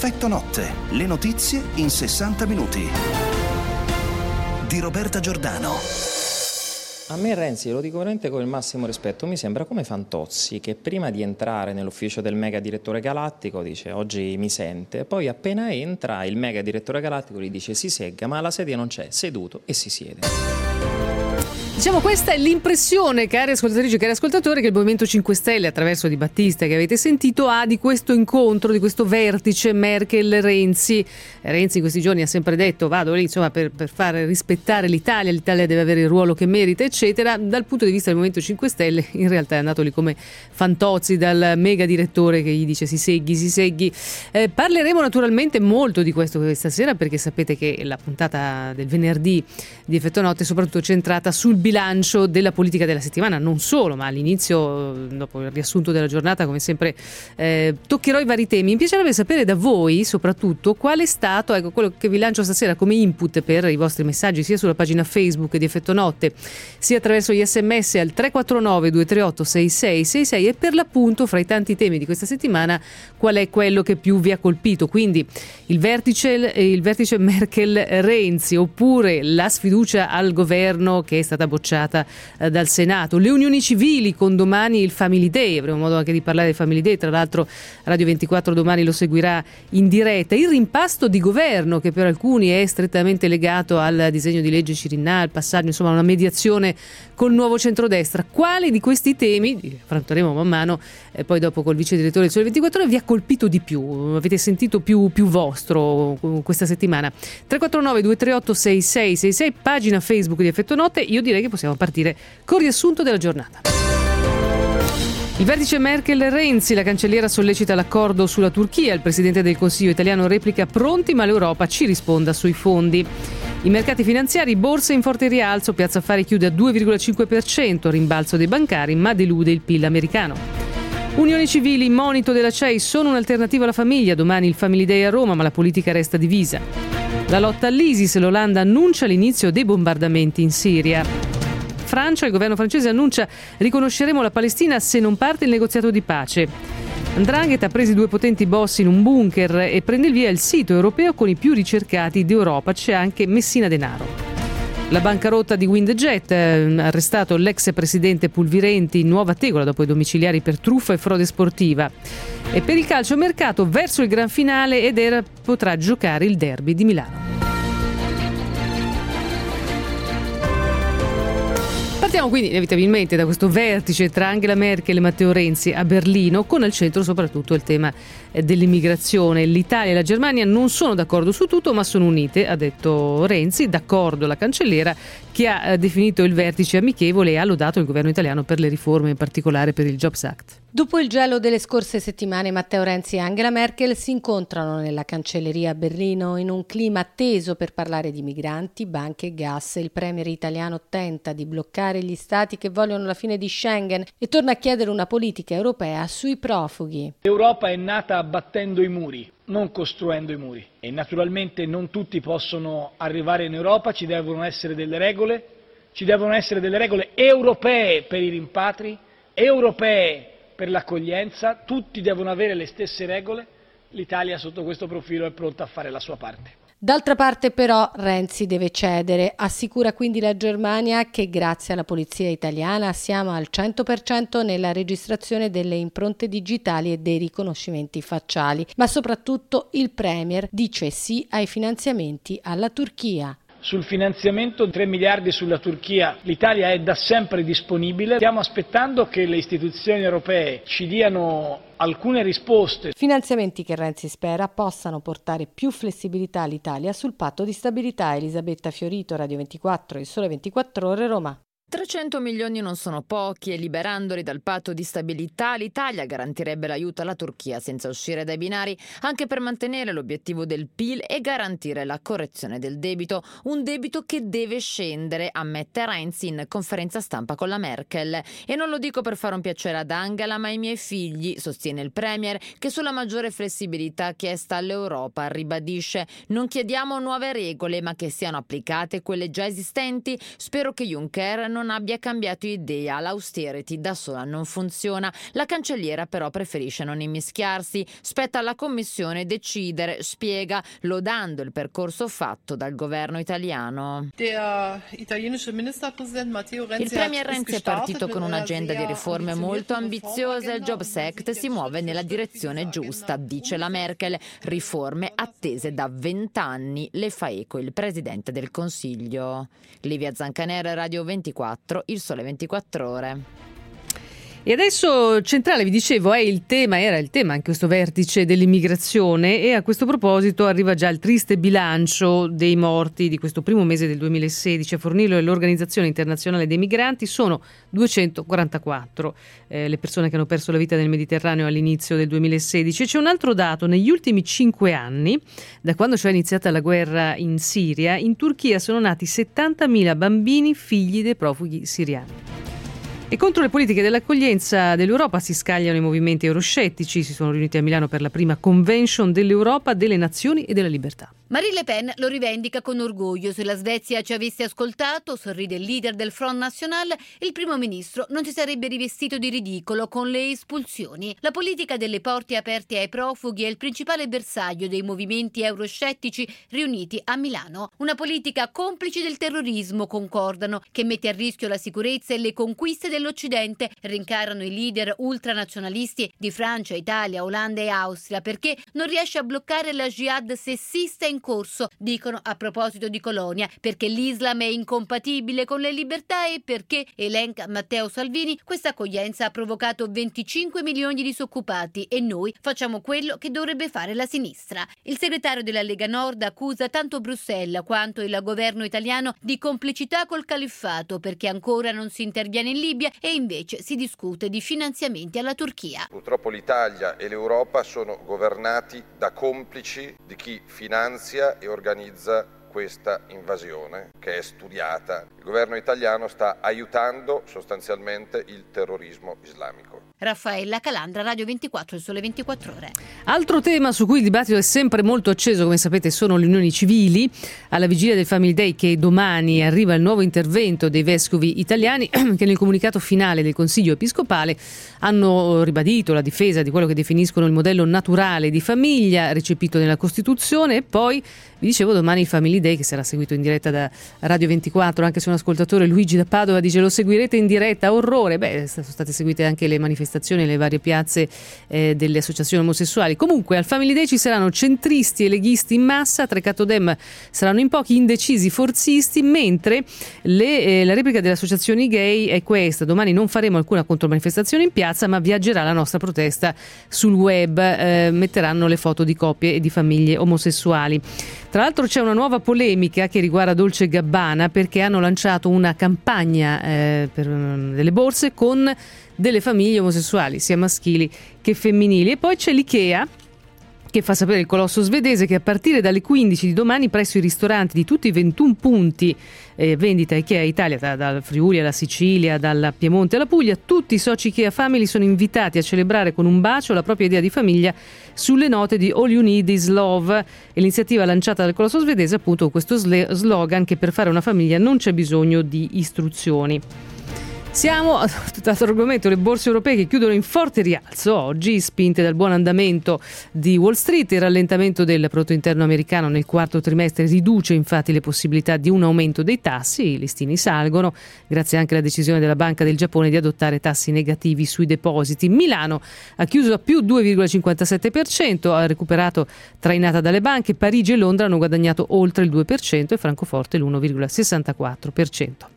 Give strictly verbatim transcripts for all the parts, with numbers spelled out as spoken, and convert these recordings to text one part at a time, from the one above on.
Effetto notte, le notizie in sessanta minuti. Di Roberta Giordano. A me Renzi, lo dico veramente con il massimo rispetto, mi sembra come Fantozzi che prima di entrare nell'ufficio del mega direttore galattico dice oggi mi sente, poi appena entra il mega direttore galattico gli dice si segga, ma la sedia non c'è, seduto e si siede. Diciamo, questa è l'impressione, cari ascoltatrici e cari ascoltatori, che il Movimento cinque Stelle, attraverso Di Battista che avete sentito, ha di questo incontro, di questo vertice Merkel-Renzi. Renzi in questi giorni ha sempre detto vado lì insomma per, per far rispettare l'Italia, l'Italia deve avere il ruolo che merita, eccetera. Dal punto di vista del Movimento cinque Stelle in realtà è andato lì come Fantozzi dal mega direttore che gli dice si seghi, si seghi. Eh, parleremo naturalmente molto di questo questa sera, perché sapete che la puntata del venerdì di Effetto Notte è soprattutto centrata sul bilancio della politica della settimana, non solo, ma all'inizio, dopo il riassunto della giornata, come sempre eh, toccherò i vari temi. Mi piacerebbe sapere da voi soprattutto qual è stato, ecco, quello che vi lancio stasera come input per i vostri messaggi sia sulla pagina Facebook di Effetto Notte sia attraverso gli sms al tre quattro nove due tre otto sei sei sei sei, e per l'appunto fra i tanti temi di questa settimana qual è quello che più vi ha colpito. Quindi il vertice, il vertice Merkel-Renzi, oppure la sfiducia al governo che è stata bocciata eh, dal Senato, le unioni civili con domani il Family Day, avremo modo anche di parlare del Family Day, tra l'altro Radio ventiquattro domani lo seguirà in diretta, il rimpasto di governo che per alcuni è strettamente legato al disegno di legge Cirinnà, al passaggio, insomma una mediazione col nuovo centrodestra. Quali di questi temi, li affronteremo man mano eh, poi dopo col vice direttore del Sole ventiquattro Ore, vi ha colpito di più, avete sentito più, più vostro questa settimana? tre quattro nove due tre otto sei sei sei sei, pagina Facebook di Effetto Notte. Io direi che possiamo partire con il riassunto della giornata. Il vertice Merkel-Renzi, la cancelliera sollecita l'accordo sulla Turchia, il presidente del Consiglio italiano replica pronti ma l'Europa ci risponda sui fondi. I mercati finanziari, borse in forte rialzo, Piazza Affari chiude a due virgola cinque per cento, rimbalzo dei bancari ma delude il P I L americano. Unioni civili, monito della C E I, sono un'alternativa alla famiglia, domani il Family Day a Roma ma la politica resta divisa. La lotta all'ISIS, l'Olanda annuncia l'inizio dei bombardamenti in Siria. Francia, il governo francese annuncia riconosceremo la Palestina se non parte il negoziato di pace. 'Ndrangheta ha presi due potenti boss in un bunker e prende il via il sito europeo con i più ricercati d'Europa, c'è anche Messina Denaro. La bancarotta di Windjet, eh, arrestato l'ex presidente Pulvirenti in nuova tegola dopo i domiciliari per truffa e frode sportiva. E per il calciomercato verso il gran finale ed era potrà giocare il derby di Milano. Partiamo quindi inevitabilmente da questo vertice tra Angela Merkel e Matteo Renzi a Berlino, con al centro soprattutto il tema dell'immigrazione. L'Italia e la Germania non sono d'accordo su tutto, ma sono unite, ha detto Renzi. D'accordo la cancelliera, che ha definito il vertice amichevole e ha lodato il governo italiano per le riforme, in particolare per il Jobs Act. Dopo il gelo delle scorse settimane, Matteo Renzi e Angela Merkel si incontrano nella cancelleria a Berlino in un clima teso per parlare di migranti, banche e gas. Il premier italiano tenta di bloccare gli stati che vogliono la fine di Schengen e torna a chiedere una politica europea sui profughi. L'Europa è nata abbattendo i muri, non costruendo i muri, e naturalmente non tutti possono arrivare in Europa, ci devono essere delle regole, ci devono essere delle regole europee per i rimpatri, europee per l'accoglienza, tutti devono avere le stesse regole. L'Italia sotto questo profilo è pronta a fare la sua parte. D'altra parte però Renzi deve cedere, assicura quindi la Germania che grazie alla polizia italiana siamo al cento per cento nella registrazione delle impronte digitali e dei riconoscimenti facciali, ma soprattutto il premier dice sì ai finanziamenti alla Turchia. Sul finanziamento tre miliardi sulla Turchia l'Italia è da sempre disponibile, stiamo aspettando che le istituzioni europee ci diano alcune risposte. Finanziamenti che Renzi spera possano portare più flessibilità all'Italia sul patto di stabilità. Elisabetta Fiorito, Radio ventiquattro e Sole ventiquattro Ore, Roma. trecento milioni non sono pochi e liberandoli dal patto di stabilità l'Italia garantirebbe l'aiuto alla Turchia senza uscire dai binari, anche per mantenere l'obiettivo del P I L e garantire la correzione del debito, un debito che deve scendere, ammette Renzi in conferenza stampa con la Merkel. E non lo dico per fare un piacere ad Angela ma ai miei figli, sostiene il premier, che sulla maggiore flessibilità chiesta all'Europa ribadisce: non chiediamo nuove regole ma che siano applicate quelle già esistenti. Spero che Juncker non non abbia cambiato idea. L'austerity da sola non funziona. La cancelliera però preferisce non immischiarsi. Spetta alla Commissione decidere, spiega, lodando il percorso fatto dal governo italiano. Il premier Renzi è partito con un'agenda di riforme molto ambiziosa. Il Jobs Act si muove nella direzione giusta, dice la Merkel. Riforme attese da vent'anni, le fa eco il presidente del Consiglio. Livia Zancanera, Radio ventiquattro, Il Sole ventiquattro Ore. E adesso centrale, vi dicevo, è il tema, era il tema anche questo vertice dell'immigrazione, e a questo proposito arriva già il triste bilancio dei morti di questo primo mese del duemilasedici. A fornirlo è l'Organizzazione Internazionale dei Migranti. Sono duecentoquarantaquattro eh, le persone che hanno perso la vita nel Mediterraneo all'inizio del duemilasedici. E c'è un altro dato: negli ultimi cinque anni, da quando cioè è iniziata la guerra in Siria, in Turchia sono nati settantamila bambini figli dei profughi siriani. E contro le politiche dell'accoglienza dell'Europa si scagliano i movimenti euroscettici. Si sono riuniti a Milano per la prima convention dell'Europa, delle nazioni e della libertà. Marine Le Pen lo rivendica con orgoglio. Se la Svezia ci avesse ascoltato, sorride il leader del Front National, il primo ministro non si sarebbe rivestito di ridicolo con le espulsioni. La politica delle porte aperte ai profughi è il principale bersaglio dei movimenti euroscettici riuniti a Milano. Una politica complice del terrorismo, concordano, che mette a rischio la sicurezza e le conquiste dell'Occidente. Rincarano i leader ultranazionalisti di Francia, Italia, Olanda e Austria perché non riesce a bloccare la jihad sessista in corso, dicono a proposito di Colonia, perché l'Islam è incompatibile con le libertà e perché, elenca Matteo Salvini, questa accoglienza ha provocato venticinque milioni di disoccupati e noi facciamo quello che dovrebbe fare la sinistra. Il segretario della Lega Nord accusa tanto Bruxelles quanto il governo italiano di complicità col califfato perché ancora non si interviene in Libia e invece si discute di finanziamenti alla Turchia. Purtroppo l'Italia e l'Europa sono governati da complici di chi finanzia e organizza questa invasione che è studiata. Il governo italiano sta aiutando sostanzialmente il terrorismo islamico. Raffaella Calandra, Radio ventiquattro, Il Sole ventiquattro Ore. Altro tema su cui il dibattito è sempre molto acceso, come sapete, sono le unioni civili. Alla vigilia del Family Day, che domani arriva il nuovo intervento dei vescovi italiani, che nel comunicato finale del Consiglio Episcopale hanno ribadito la difesa di quello che definiscono il modello naturale di famiglia recepito nella Costituzione. E poi vi dicevo, domani il Family Day, che sarà seguito in diretta da Radio ventiquattro, anche se un ascoltatore, Luigi da Padova, dice: lo seguirete in diretta, orrore. Beh, sono state seguite anche le manifestazioni nelle varie piazze eh, delle associazioni omosessuali. Comunque al Family Day ci saranno centristi e leghisti in massa, tra i Catodem saranno in pochi indecisi forzisti, mentre le, eh, la replica delle associazioni gay è questa: domani non faremo alcuna contromanifestazione in piazza, ma viaggerà la nostra protesta sul web, eh, metteranno le foto di coppie e di famiglie omosessuali. Tra l'altro c'è una nuova polemica che riguarda Dolce e Gabbana, perché hanno lanciato una campagna eh, per, delle borse con delle famiglie omosessuali, sia maschili che femminili. E poi c'è l'Ikea, che fa sapere, il colosso svedese, che a partire dalle quindici di domani presso i ristoranti di tutti i ventuno punti eh, vendita Ikea Italia, da, dal Friuli alla Sicilia, dal Piemonte alla Puglia, tutti i soci Ikea Family sono invitati a celebrare con un bacio la propria idea di famiglia sulle note di All You Need Is Love. E l'iniziativa lanciata dal colosso svedese, appunto, con questo slogan che per fare una famiglia non c'è bisogno di istruzioni. Siamo a tutt'altro argomento, le borse europee che chiudono in forte rialzo oggi, spinte dal buon andamento di Wall Street. Il rallentamento del prodotto interno americano nel quarto trimestre riduce infatti le possibilità di un aumento dei tassi. I listini salgono grazie anche alla decisione della Banca del Giappone di adottare tassi negativi sui depositi. Milano ha chiuso a più due virgola cinquantasette per cento, ha recuperato trainata dalle banche. Parigi e Londra hanno guadagnato oltre il due per cento e Francoforte l'uno virgola sessantaquattro per cento.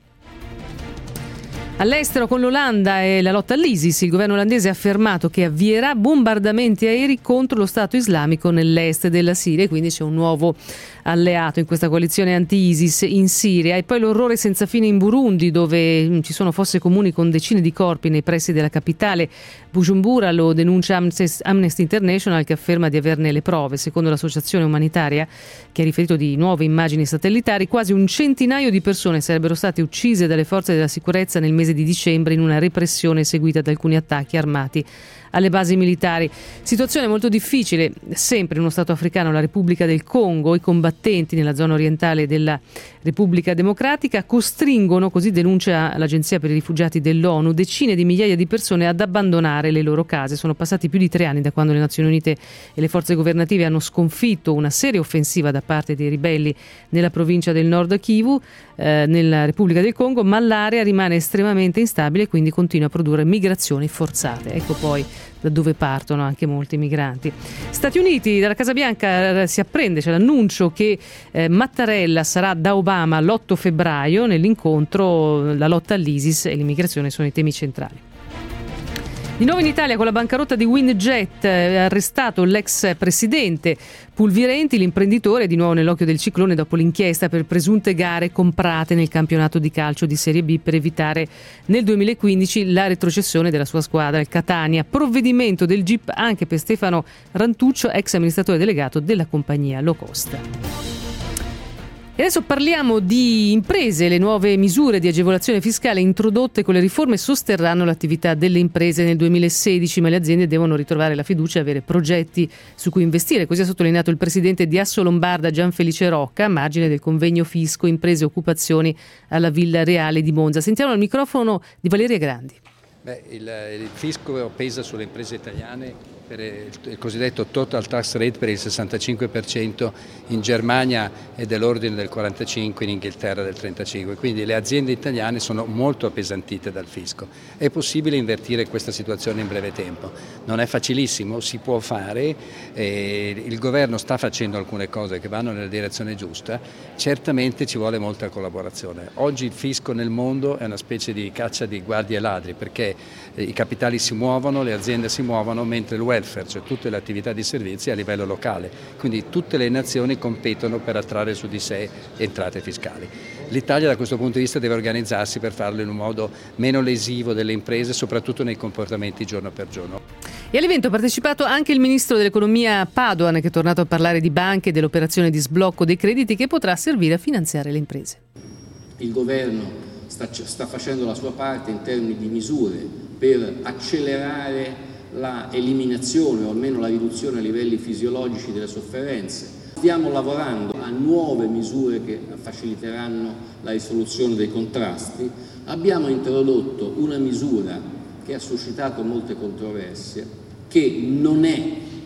All'estero, con l'Olanda e la lotta all'ISIS, il governo olandese ha affermato che avvierà bombardamenti aerei contro lo Stato islamico nell'est della Siria, quindi c'è un nuovo alleato in questa coalizione anti-ISIS in Siria. E poi l'orrore senza fine in Burundi, dove ci sono fosse comuni con decine di corpi nei pressi della capitale Bujumbura. Lo denuncia Amnesty International, che afferma di averne le prove. Secondo l'associazione umanitaria, che ha riferito di nuove immagini satellitari, quasi un centinaio di persone sarebbero state uccise dalle forze della sicurezza nel mese mese di dicembre in una repressione seguita da alcuni attacchi armati alle basi militari. Situazione molto difficile sempre in uno stato africano, la Repubblica del Congo. I combattenti nella zona orientale della Repubblica Democratica costringono, così denuncia l'Agenzia per i rifugiati dell'ONU, decine di migliaia di persone ad abbandonare le loro case. Sono passati più di tre anni da quando le Nazioni Unite e le forze governative hanno sconfitto una seria offensiva da parte dei ribelli nella provincia del Nord Kivu, eh, nella Repubblica del Congo, ma l'area rimane estremamente instabile e quindi continua a produrre migrazioni forzate. Ecco poi da dove partono anche molti migranti. Stati Uniti, dalla Casa Bianca si apprende, c'è l'annuncio che eh, Mattarella sarà da Obama l'otto febbraio nell'incontro. La lotta all'ISIS e l'immigrazione sono i temi centrali. Di nuovo in Italia con la bancarotta di WindJet, eh, arrestato l'ex presidente Pulvirenti, l'imprenditore è di nuovo nell'occhio del ciclone dopo l'inchiesta per presunte gare comprate nel campionato di calcio di Serie B per evitare nel duemilaquindici la retrocessione della sua squadra, il Catania. Provvedimento del G I P anche per Stefano Rantuccio, ex amministratore delegato della compagnia low cost. E adesso parliamo di imprese. Le nuove misure di agevolazione fiscale introdotte con le riforme sosterranno l'attività delle imprese nel duemilasedici, ma le aziende devono ritrovare la fiducia e avere progetti su cui investire. Così ha sottolineato il presidente di Assolombarda Gianfelice Rocca, a margine del convegno Fisco Imprese e Occupazioni alla Villa Reale di Monza. Sentiamo il microfono di Valeria Grandi. Beh, il, il fisco pesa sulle imprese italiane per il cosiddetto total tax rate per il sessantacinque per cento, in Germania è dell'ordine del quarantacinque per cento, in Inghilterra del trentacinque per cento, quindi le aziende italiane sono molto appesantite dal fisco. È possibile invertire questa situazione in breve tempo, non è facilissimo, si può fare, eh, il governo sta facendo alcune cose che vanno nella direzione giusta, certamente ci vuole molta collaborazione. Oggi il fisco nel mondo è una specie di caccia di guardie e ladri, perché eh, i capitali si muovono, le aziende si muovono, mentre il welfare, cioè tutte le attività di servizi, a livello locale, quindi tutte le nazioni competono per attrarre su di sé entrate fiscali. L'Italia da questo punto di vista deve organizzarsi per farlo in un modo meno lesivo delle imprese, soprattutto nei comportamenti giorno per giorno. E all'evento ha partecipato anche il ministro dell'economia Padoan, che è tornato a parlare di banche e dell'operazione di sblocco dei crediti che potrà servire a finanziare le imprese. Il governo sta, sta facendo la sua parte in termini di misure per accelerare la eliminazione o almeno la riduzione a livelli fisiologici delle sofferenze. Stiamo lavorando a nuove misure che faciliteranno la risoluzione dei contrasti. Abbiamo introdotto una misura che ha suscitato molte controversie, che non è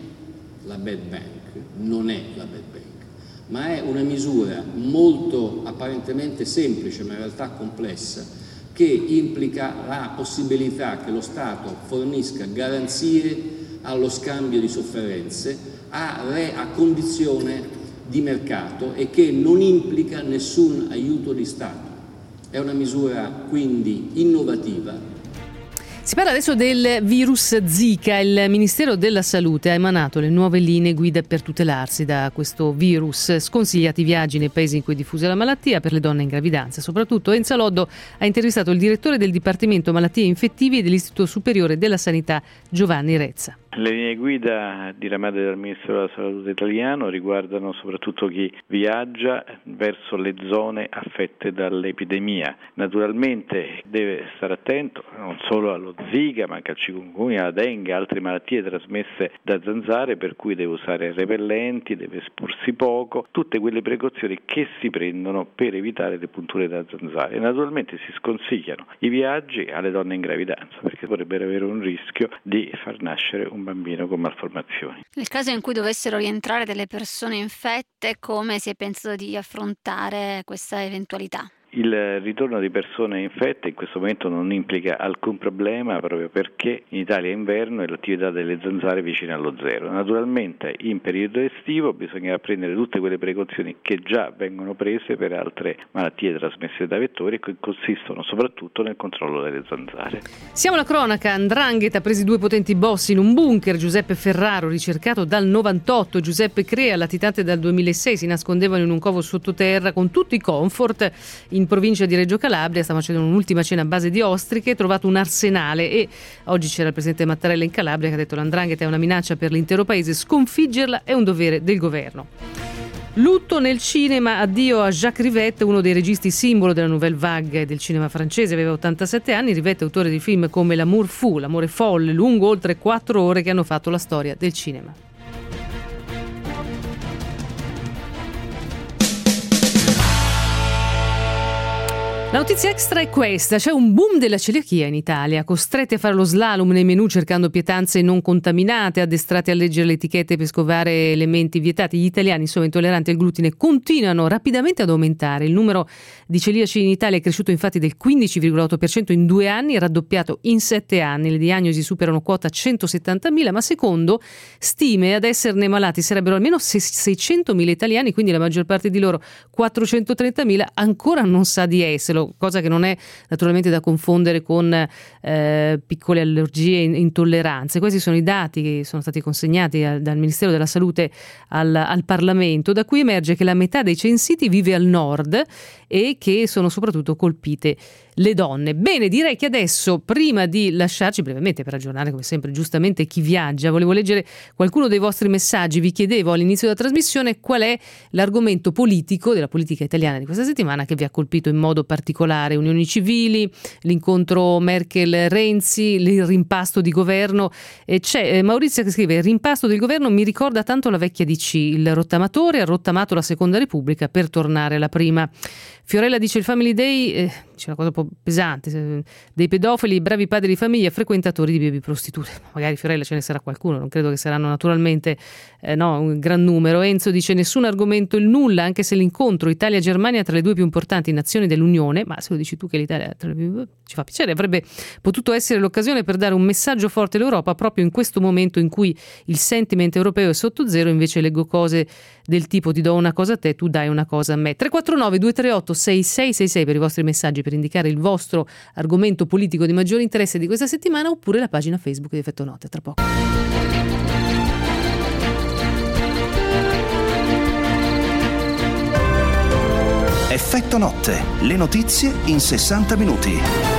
la bad bank, non è la bad bank, ma è una misura molto apparentemente semplice ma in realtà complessa, che implica la possibilità che lo Stato fornisca garanzie allo scambio di sofferenze a, re, a condizione di mercato e che non implica nessun aiuto di Stato. È una misura quindi innovativa. Si parla adesso del virus Zika. Il Ministero della Salute ha emanato le nuove linee guida per tutelarsi da questo virus. Sconsigliati viaggi nei paesi in cui è diffusa la malattia per le donne in gravidanza. Soprattutto Enza Loddo ha intervistato il direttore del Dipartimento Malattie Infettivi e dell'Istituto Superiore della Sanità Giovanni Rezza. Le linee guida diramate dal Ministero della Salute italiano riguardano soprattutto chi viaggia verso le zone affette dall'epidemia. Naturalmente deve stare attento non solo allo Zika ma anche al chikungunya, alla dengue, altre malattie trasmesse da zanzare, per cui deve usare repellenti, deve esporsi poco, tutte quelle precauzioni che si prendono per evitare le punture da zanzare. E naturalmente si sconsigliano i viaggi alle donne in gravidanza, perché potrebbero avere un rischio di far nascere un bambino con malformazioni. Nel caso in cui dovessero rientrare delle persone infette, come si è pensato di affrontare questa eventualità? Il ritorno di persone infette in questo momento non implica alcun problema, proprio perché in Italia è inverno e l'attività delle zanzare è vicina allo zero. Naturalmente in periodo estivo bisognerà prendere tutte quelle precauzioni che già vengono prese per altre malattie trasmesse da vettori e che consistono soprattutto nel controllo delle zanzare. Siamo alla cronaca. 'Ndrangheta ha presi due potenti boss in un bunker. Giuseppe Ferraro, ricercato dal novantotto, Giuseppe Crea, latitante dal duemilasei, si nascondevano in un covo sottoterra con tutti i comfort. In In provincia di Reggio Calabria sta facendo un'ultima cena a base di ostriche, trovato un arsenale, e oggi c'era il presidente Mattarella in Calabria che ha detto: l'Ndrangheta è una minaccia per l'intero paese, sconfiggerla è un dovere del governo. Lutto nel cinema, addio a Jacques Rivette, uno dei registi simbolo della nouvelle vague del cinema francese, aveva ottantasette anni. Rivette, autore di film come L'amour fou, L'amore folle, lungo oltre quattro ore, che hanno fatto la storia del cinema. La notizia extra è questa: c'è un boom della celiachia in Italia, costretti a fare lo slalom nei menù cercando pietanze non contaminate, addestrati a leggere le etichette per scovare elementi vietati. Gli italiani, insomma, intolleranti al glutine, continuano rapidamente ad aumentare. Il numero di celiaci in Italia è cresciuto infatti del quindici virgola otto per cento in due anni, è raddoppiato in sette anni. Le diagnosi superano quota centosettantamila, ma secondo stime ad esserne malati sarebbero almeno seicentomila italiani, quindi la maggior parte di loro, quattrocentotrentamila, ancora non sa di esserlo. Cosa che non è naturalmente da confondere con eh, piccole allergie e intolleranze. Questi sono i dati che sono stati consegnati al, dal Ministero della Salute al, al Parlamento. Da cui emerge che la metà dei censiti vive al nord e che sono soprattutto colpite le donne. Bene, direi che adesso, prima di lasciarci brevemente per aggiornare come sempre giustamente chi viaggia, volevo leggere qualcuno dei vostri messaggi. Vi chiedevo all'inizio della trasmissione qual è l'argomento politico della politica italiana di questa settimana che vi ha colpito in modo particolare. Unioni civili, l'incontro Merkel-Renzi, il rimpasto di governo. E c'è eh, Maurizio che scrive: il rimpasto del governo mi ricorda tanto la vecchia D C, il rottamatore ha rottamato la seconda repubblica per tornare alla prima. Fiorella dice: il Family Day, eh, c'è una cosa un po' pesante, dei pedofili, bravi padri di famiglia, frequentatori di baby prostitute. Magari Fiorella ce ne sarà qualcuno, non credo che saranno naturalmente eh, no, un gran numero. Enzo dice: nessun argomento il nulla, anche se l'incontro Italia-Germania tra le due più importanti nazioni dell'Unione, ma se lo dici tu che l'Italia tra le più, ci fa piacere, avrebbe potuto essere l'occasione per dare un messaggio forte all'Europa proprio in questo momento in cui il sentiment europeo è sotto zero. Invece leggo cose del tipo: ti do una cosa a te, tu dai una cosa a me. Tre quattro nove due tre otto sei sei sei sei per i vostri messaggi, per indicare il vostro argomento politico di maggiore interesse di questa settimana, oppure la pagina Facebook di Effetto Notte. Tra poco. Effetto Notte, le notizie in sessanta minuti.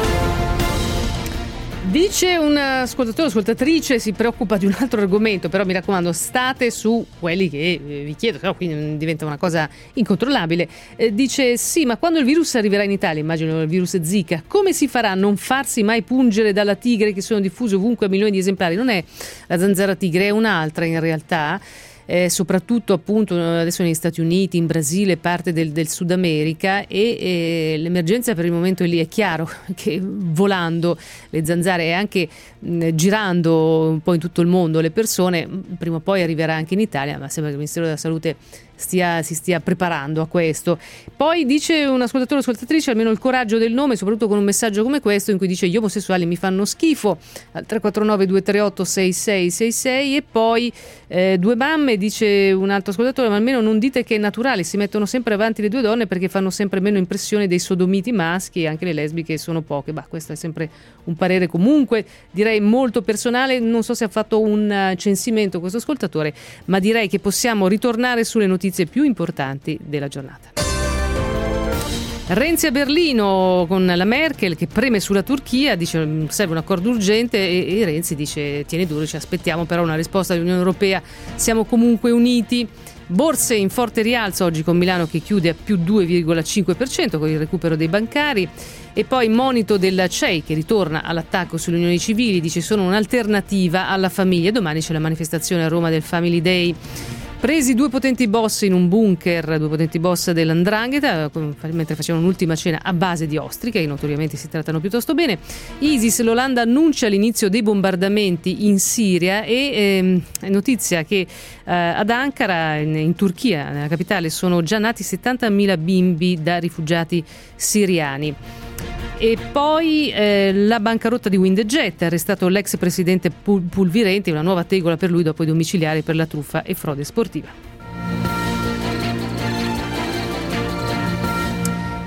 Dice un ascoltatore o ascoltatrice, si preoccupa di un altro argomento, però mi raccomando, state su quelli che vi chiedo, no, quindi diventa una cosa incontrollabile. Eh, dice: sì, ma quando il virus arriverà in Italia, immagino il virus Zika, come si farà a non farsi mai pungere dalla tigre che sono diffuse ovunque a milioni di esemplari? Non è la zanzara tigre, è un'altra in realtà. Eh, soprattutto appunto adesso negli Stati Uniti, in Brasile, parte del, del Sud America, e eh, l'emergenza per il momento è lì. È chiaro che volando le zanzare e anche mh, girando un po' in tutto il mondo le persone, prima o poi arriverà anche in Italia, ma sembra che il Ministero della Salute stia, si stia preparando a questo. Poi dice un ascoltatore o ascoltatrice: almeno il coraggio del nome, soprattutto con un messaggio come questo in cui dice: gli omosessuali mi fanno schifo, al tre quattro nove due tre otto sei sei sei sei. E poi eh, due mamme, dice un altro ascoltatore, ma almeno non dite che è naturale, si mettono sempre avanti le due donne perché fanno sempre meno impressione dei sodomiti maschi, e anche le lesbiche sono poche. Bah, questo è sempre un parere comunque direi molto personale. Non so se ha fatto un censimento questo ascoltatore, ma direi che possiamo ritornare sulle notizie più importanti della giornata. Renzi a Berlino con la Merkel che preme sulla Turchia, dice serve un accordo urgente, e, e Renzi dice tieni duro, ci aspettiamo però una risposta dall'Unione Europea, siamo comunque uniti. Borse in forte rialzo oggi, con Milano che chiude a più due virgola cinque per cento con il recupero dei bancari. E poi monito del C E I che ritorna all'attacco sulle unioni civili, dice sono un'alternativa alla famiglia. Domani c'è la manifestazione a Roma del Family Day. Presi due potenti boss in un bunker, due potenti boss dell'Ndrangheta, mentre facevano un'ultima cena a base di ostriche, che notoriamente si trattano piuttosto bene. ISIS, l'Olanda annuncia l'inizio dei bombardamenti in Siria, e eh, notizia che eh, ad Ankara, in, in Turchia, nella capitale, sono già nati settantamila bimbi da rifugiati siriani. E poi eh, la bancarotta di Windejet, arrestato l'ex presidente Pul- Pulvirenti, una nuova tegola per lui dopo i domiciliari per la truffa e frode sportiva.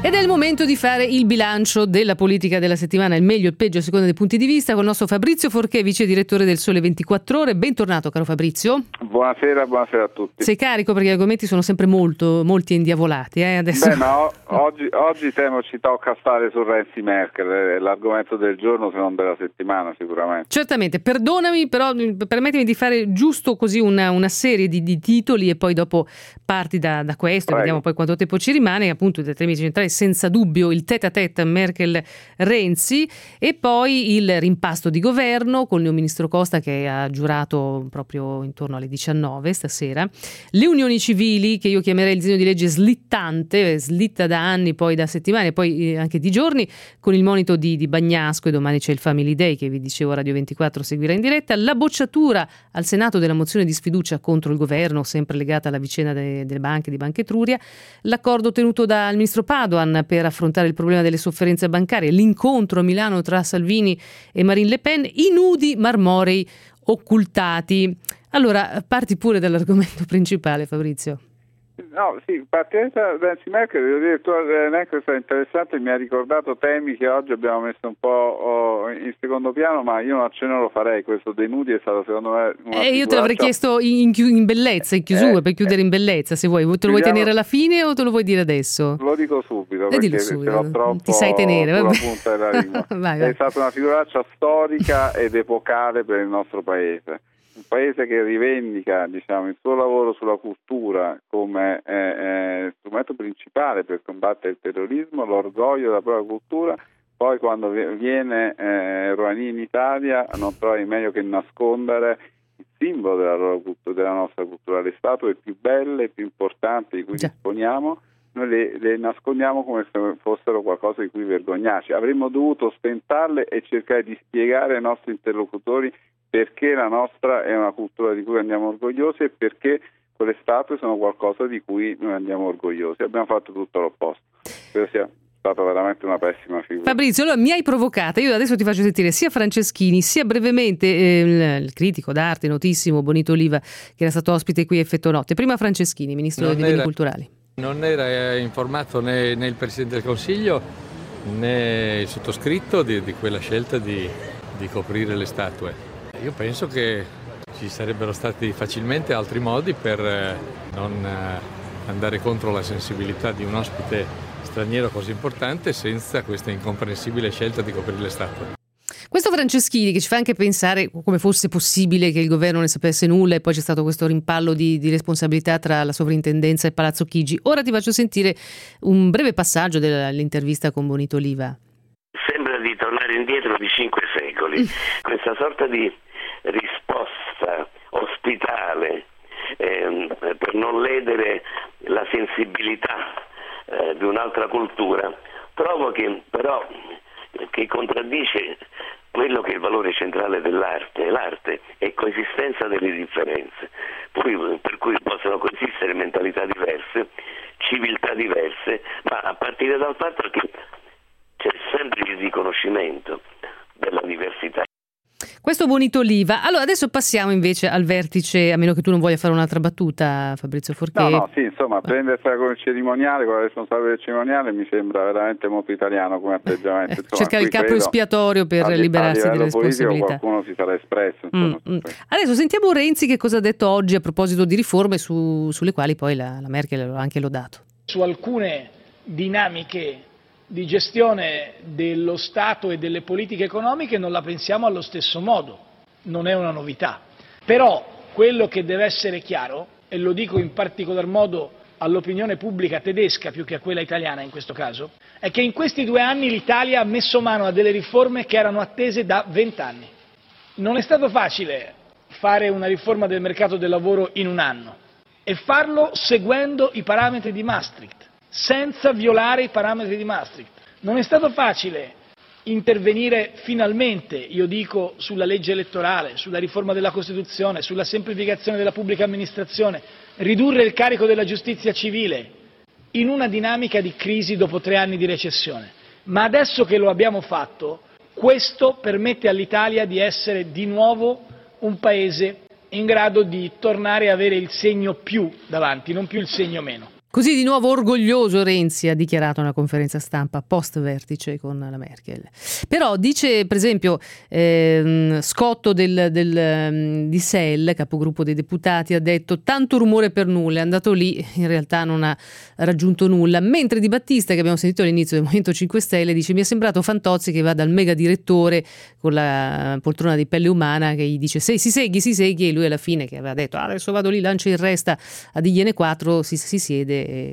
Ed è il momento di fare il bilancio della politica della settimana, il meglio e il peggio a seconda dei punti di vista, con il nostro Fabrizio Forché, vice direttore del Sole ventiquattro Ore. Bentornato, caro Fabrizio. Buonasera, buonasera a tutti. Sei carico perché gli argomenti sono sempre molto, molti indiavolati. Eh? Adesso... Beh, ma o- oggi, oggi temo ci tocca stare su Renzi Merkel, è l'argomento del giorno se non della settimana sicuramente. Certamente, perdonami, però permettimi di fare giusto così una, una serie di, di titoli e poi dopo parti da, da questo. Prego. E vediamo poi quanto tempo ci rimane. Appunto, dai temi centrali senza dubbio il tête-à-tête Merkel-Renzi e poi il rimpasto di governo con il ministro Costa che ha giurato proprio intorno alle diciannove stasera, le unioni civili che io chiamerei il disegno di legge slittante, slitta da anni, poi da settimane, poi anche di giorni, con il monito di, di Bagnasco, e domani c'è il Family Day che vi dicevo Radio ventiquattro seguirà in diretta, la bocciatura al Senato della mozione di sfiducia contro il governo sempre legata alla vicenda de, delle banche di Banca Etruria, l'accordo ottenuto dal ministro Padoan per affrontare il problema delle sofferenze bancarie, l'incontro a Milano tra Salvini e Marine Le Pen, i nudi marmorei occultati. Allora, parti pure dall'argomento principale, Fabrizio. No, sì, partirei da Renzi Merkel, devo dire, tu l'elenco è stato interessante, mi ha ricordato temi che oggi abbiamo messo un po' oh, in secondo piano, ma io un accenno lo farei, questo dei nudi è stato secondo me una eh, io te l'avrei chiesto in, in bellezza, in chiusura, eh, per chiudere in bellezza, se vuoi, te lo vuoi tenere alla fine o te lo vuoi dire adesso? Lo dico subito, eh, perché subito. ce l'ho troppo ti sai tenere, sulla vabbè. punta della lingua. vai, vai. È stata una figuraccia storica ed epocale per il nostro paese. Un paese che rivendica, diciamo, il suo lavoro sulla cultura come eh, eh, strumento principale per combattere il terrorismo, l'orgoglio della propria cultura, poi quando viene eh, Rouhani in Italia non trovi meglio che nascondere il simbolo della, loro cultura, della nostra cultura, le statue più belle e più importanti di cui Già. disponiamo, noi le, le nascondiamo come se fossero qualcosa di cui vergognarci. Avremmo dovuto stentarle e cercare di spiegare ai nostri interlocutori perché la nostra è una cultura di cui andiamo orgogliosi e perché quelle statue sono qualcosa di cui noi andiamo orgogliosi. Abbiamo fatto tutto l'opposto. Credo sia stata veramente una pessima figura. Fabrizio, allora mi hai provocata, io adesso ti faccio sentire sia Franceschini sia brevemente eh, il, il critico d'arte notissimo Bonito Oliva che era stato ospite qui a Effetto Notte. Prima Franceschini, ministro non dei beni culturali. Non era informato né, né il Presidente del Consiglio né il sottoscritto di, di quella scelta di, di coprire le statue. Io penso che ci sarebbero stati facilmente altri modi per non andare contro la sensibilità di un ospite straniero così importante senza questa incomprensibile scelta di coprire le statue. Questo Franceschini che ci fa anche pensare come fosse possibile che il governo ne sapesse nulla e poi c'è stato questo rimpallo di, di responsabilità tra la sovrintendenza e Palazzo Chigi. Ora ti faccio sentire un breve passaggio dell'intervista con Bonito Oliva. Sembra di tornare indietro di cinque secoli. Questa sorta di risposta ospitale eh, per non ledere la sensibilità eh, di un'altra cultura, trovo che però che contraddice quello che è il valore centrale dell'arte. L'arte è coesistenza delle differenze, per cui possono coesistere mentalità diverse, civiltà diverse, ma a partire dal fatto che c'è sempre il riconoscimento della diversità. Questo Bonito Oliva. Allora adesso passiamo invece al vertice, a meno che tu non voglia fare un'altra battuta, Fabrizio Forché. No, no, sì, insomma, prendersela come cerimoniale, con la responsabile del cerimoniale mi sembra veramente molto italiano come atteggiamento. Eh, insomma, cercare il capo espiatorio per liberarsi delle responsabilità. Qualcuno si sarà espresso. Mm, mm. Adesso sentiamo Renzi che cosa ha detto oggi a proposito di riforme su, sulle quali poi la, la Merkel ha anche lodato. Su alcune dinamiche di gestione dello Stato e delle politiche economiche non la pensiamo allo stesso modo, non è una novità. Però quello che deve essere chiaro, e lo dico in particolar modo all'opinione pubblica tedesca più che a quella italiana in questo caso, è che in questi due anni l'Italia ha messo mano a delle riforme che erano attese da vent'anni. Non è stato facile fare una riforma del mercato del lavoro in un anno e farlo seguendo i parametri di Maastricht, senza violare i parametri di Maastricht. Non è stato facile intervenire finalmente, io dico, sulla legge elettorale, sulla riforma della Costituzione, sulla semplificazione della pubblica amministrazione, ridurre il carico della giustizia civile in una dinamica di crisi dopo tre anni di recessione. Ma adesso che lo abbiamo fatto, questo permette all'Italia di essere di nuovo un paese in grado di tornare a avere il segno più davanti, non più il segno meno. Così di nuovo orgoglioso Renzi ha dichiarato una conferenza stampa post vertice con la Merkel. Però dice, per esempio, ehm, Scotto del, del, di S E L, capogruppo dei deputati, ha detto tanto rumore per nulla, è andato lì, in realtà non ha raggiunto nulla. Mentre Di Battista, che abbiamo sentito all'inizio del Movimento cinque Stelle, dice mi è sembrato Fantozzi che va dal mega direttore con la poltrona di pelle umana che gli dice se si segui, si segui, e lui alla fine che aveva detto ah, adesso vado lì, lancio in resta a digliene quattro, si, si siede.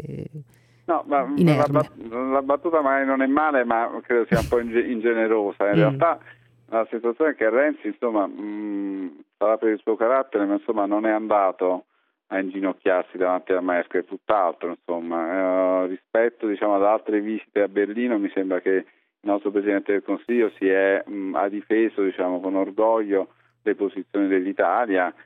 No, ma la, bat- la battuta magari non è male, ma credo sia un po' inge- ingenerosa. In mm. realtà la situazione è che Renzi, insomma, mh, sarà per il suo carattere, ma insomma non è andato a inginocchiarsi davanti alla Merkel, tutt'altro, insomma, eh, rispetto diciamo ad altre visite a Berlino, mi sembra che il nostro Presidente del Consiglio si è mh, ha difeso, diciamo, con orgoglio le posizioni dell'Italia.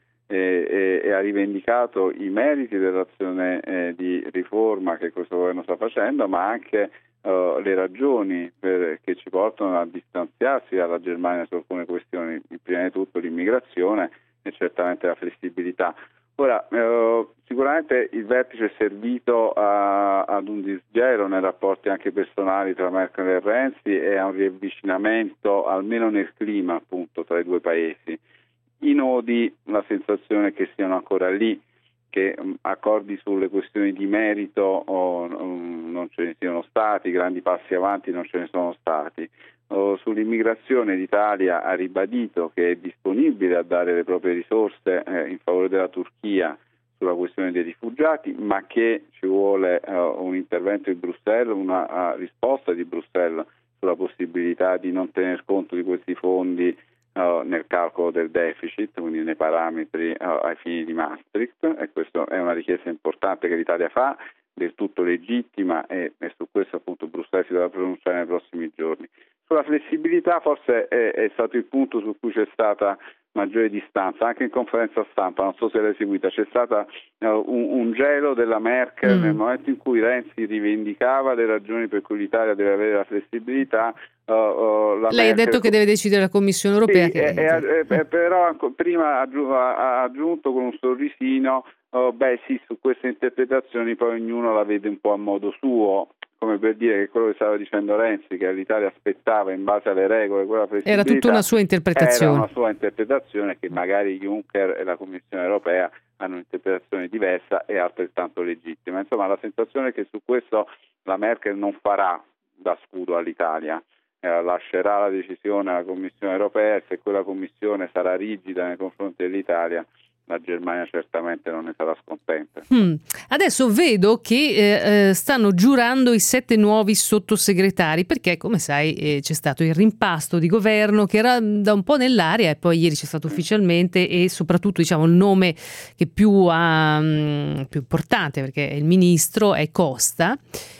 E, e ha rivendicato i meriti dell'azione eh, di riforma che questo governo sta facendo, ma anche uh, le ragioni per, che ci portano a distanziarsi dalla Germania su alcune questioni, prima di tutto l'immigrazione e certamente la flessibilità. Ora, uh, sicuramente il vertice è servito a, ad un disgelo nei rapporti anche personali tra Merkel e Renzi e a un riavvicinamento, almeno nel clima, appunto, tra i due paesi. I nodi, la sensazione che siano ancora lì, che um, accordi sulle questioni di merito oh, um, non ce ne siano stati, grandi passi avanti non ce ne sono stati. Oh, sull'immigrazione l'Italia ha ribadito che è disponibile a dare le proprie risorse eh, in favore della Turchia sulla questione dei rifugiati, ma che ci vuole uh, un intervento di Bruxelles, una uh, risposta di Bruxelles sulla possibilità di non tener conto di questi fondi Uh, nel calcolo del deficit, quindi nei parametri uh, ai fini di Maastricht, e questa è una richiesta importante che l'Italia fa, del tutto legittima, e, e su questo appunto Bruxelles si dovrà pronunciare nei prossimi giorni. Sulla flessibilità forse è, è stato il punto su cui c'è stata maggiore distanza, anche in conferenza stampa, non so se l'hai seguita, c'è stato uh, un, un gelo della Merkel mm. nel momento in cui Renzi rivendicava le ragioni per cui l'Italia deve avere la flessibilità. Uh, uh, la Lei Merkel... ha detto che deve decidere la Commissione europea. Sì, che... è, è, è, però prima ha aggiunto con un sorrisino, uh, beh sì, su queste interpretazioni poi ognuno la vede un po' a modo suo, come per dire che quello che stava dicendo Renzi, che l'Italia aspettava in base alle regole quella flessibilità, era tutta una sua interpretazione. Era una sua interpretazione che magari Juncker e la Commissione europea hanno un'interpretazione diversa e altrettanto legittima. Insomma, la sensazione è che su questo la Merkel non farà da scudo all'Italia. Eh, lascerà la decisione alla Commissione europea e se quella Commissione sarà rigida nei confronti dell'Italia, la Germania certamente non ne sarà scontenta. Hmm. Adesso vedo che eh, stanno giurando i sette nuovi sottosegretari, perché come sai eh, c'è stato il rimpasto di governo che era da un po' nell'aria e poi ieri c'è stato ufficialmente, e soprattutto diciamo il nome che più, ha, mh, più importante, perché il ministro è Costa.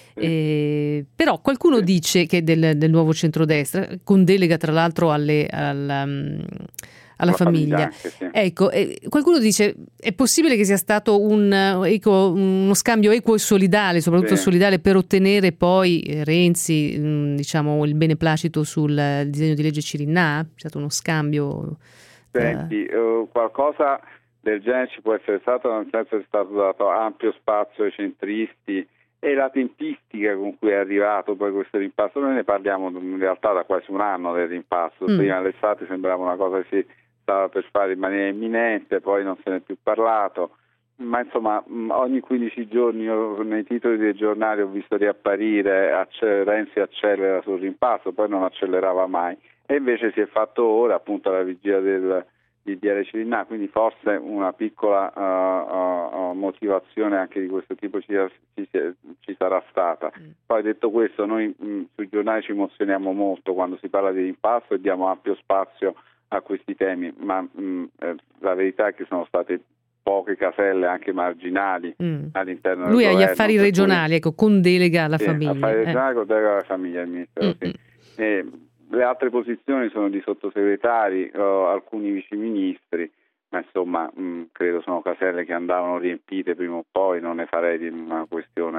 Eh, però qualcuno sì. dice che del, del nuovo centrodestra, con delega tra l'altro alle, alla, alla famiglia, famiglia anche, sì. ecco, eh, qualcuno dice è possibile che sia stato un, eco, uno scambio equo e solidale, soprattutto sì. solidale, per ottenere poi eh, Renzi mh, diciamo il beneplacito sul disegno di legge Cirinnà? C'è stato uno scambio? Senti, eh... uh, qualcosa del genere ci può essere stato, nel senso che è stato dato ampio spazio ai centristi, e la tempistica con cui è arrivato poi questo rimpasto. Noi ne parliamo in realtà da quasi un anno del rimpasto, mm. prima dell'estate sembrava una cosa che si stava per fare in maniera imminente, poi non se ne è più parlato, ma insomma ogni quindici giorni io nei titoli dei giornali ho visto riapparire acce- Renzi accelera sul rimpasto, poi non accelerava mai, e invece si è fatto ora appunto alla vigilia del di D R Cirinnà, quindi forse una piccola uh, uh, motivazione anche di questo tipo ci, ci, ci sarà stata. Mm. Poi detto questo, noi mh, sui giornali ci emozioniamo molto quando si parla di rimpasto e diamo ampio spazio a questi temi, ma mh, eh, la verità è che sono state poche caselle anche marginali mm. all'interno del Lui governo. Lui ha gli affari regionali, ecco, con delega alla sì, famiglia. affari eh. regionali con delega alla famiglia, il ministero, mm. sì. E, le altre posizioni sono di sottosegretari, uh, alcuni viceministri, ma insomma mh, credo sono caselle che andavano riempite prima o poi, non ne farei di una questione